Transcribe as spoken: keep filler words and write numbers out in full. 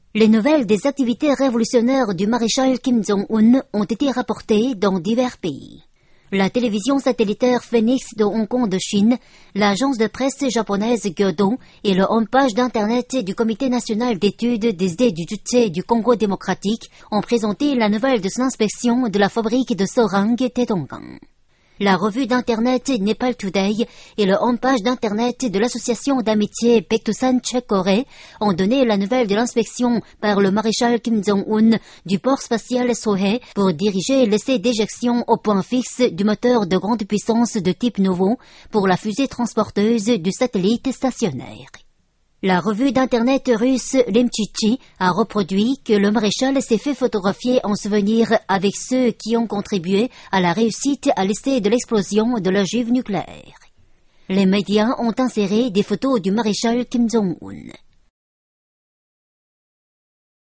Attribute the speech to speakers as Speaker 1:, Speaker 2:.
Speaker 1: Les nouvelles des activités révolutionnaires du maréchal Kim Jong-un ont été rapportées dans divers pays. La télévision satellitaire Phoenix de Hong Kong de Chine, l'agence de presse japonaise Kyodo et le homepage d'internet du Comité national d'études des idées du Juche du Congo démocratique ont présenté la nouvelle de son inspection de la fabrique de Sorang Taedonggang. La revue d'internet Nepal Today et le homepage d'internet de l'association d'amitié Baekdusan Tchèque-Corée ont donné la nouvelle de l'inspection par le maréchal Kim Jong-un du port spatial Sohae pour diriger l'essai d'éjection au point fixe du moteur de grande puissance de type nouveau pour la fusée transporteuse du satellite stationnaire. La revue d'internet russe Lemchichi a reproduit que le maréchal s'est fait photographier en souvenir avec ceux qui ont contribué à la réussite à l'essai de l'explosion de l'ogive nucléaire. Les médias ont inséré des photos du maréchal Kim Jong-un.